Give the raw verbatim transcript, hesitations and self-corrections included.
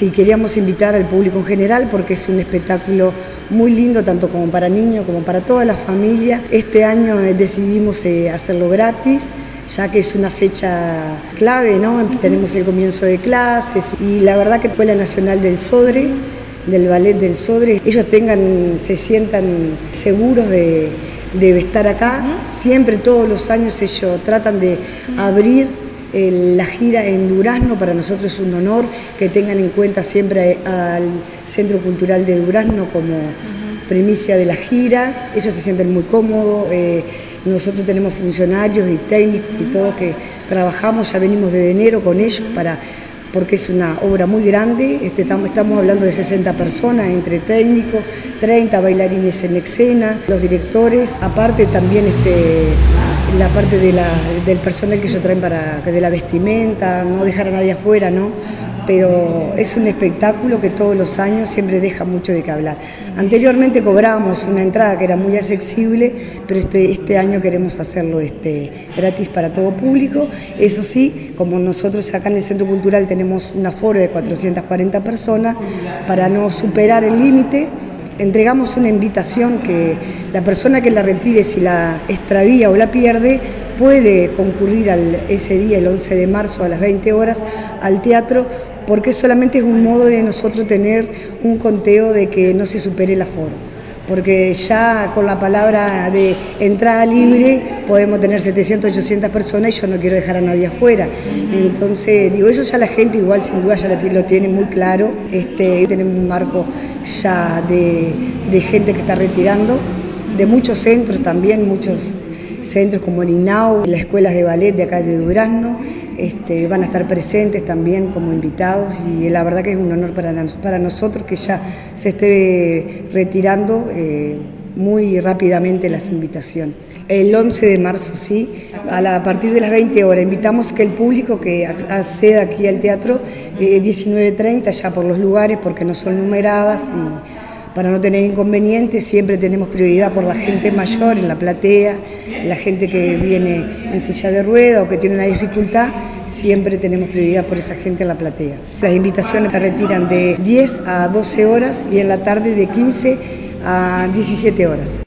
Sí, queríamos invitar al público en general porque es un espectáculo muy lindo, tanto como para niños como para toda la familia. Este año eh, decidimos eh, hacerlo gratis, ya que es una fecha clave, ¿no? Tenemos el comienzo de clases y la verdad que fue la Nacional del Sodre, del Ballet del Sodre. Ellos tengan, se sientan seguros de, de estar acá. Siempre, todos los años, ellos tratan de abrir eh, la gira en Durazno. Para nosotros es un honor que tengan en cuenta siempre al Centro Cultural de Durazno como primicia de la gira. Ellos se sienten muy cómodos. Eh, nosotros tenemos funcionarios y técnicos y todos que trabajamos, ya venimos desde enero con ellos para... porque es una obra muy grande. Este, estamos, estamos hablando de sesenta personas, entre técnicos, treinta bailarines en escena, los directores, aparte también este, la parte de la, del personal que ellos traen para, de la vestimenta, no dejar a nadie afuera, ¿no? Pero es un espectáculo que todos los años siempre deja mucho de qué hablar. Anteriormente cobrábamos una entrada que era muy accesible, pero este, este año queremos hacerlo este, gratis para todo público. Eso sí, como nosotros acá en el Centro Cultural tenemos un aforo de cuatrocientas cuarenta personas, para no superar el límite, entregamos una invitación que la persona que la retire, si la extravía o la pierde, puede concurrir al, ese día, el once de marzo a las veinte horas, al teatro, porque solamente es un modo de nosotros tener un conteo de que no se supere el aforo. Porque ya con la palabra de entrada libre podemos tener setecientas, ochocientas personas y yo no quiero dejar a nadie afuera. Entonces, digo, eso ya la gente igual sin duda ya lo tiene muy claro. Este, tenemos un marco ya de, de gente que está retirando, de muchos centros también, muchos centros como el I N A U, las escuelas de ballet de acá de Durazno, este, van a estar presentes también como invitados, y la verdad que es un honor para, para nosotros que ya se esté retirando eh, muy rápidamente las invitaciones. El once de marzo, sí, a, la, a partir de las veinte horas, invitamos que el público que acceda aquí al teatro, eh, diecinueve treinta ya por los lugares, porque no son numeradas, y para no tener inconvenientes siempre tenemos prioridad por la gente mayor en la platea, la gente que viene en silla de rueda o que tiene una dificultad, siempre tenemos prioridad por esa gente en la platea. Las invitaciones se retiran de diez a doce horas y en la tarde de quince a diecisiete horas.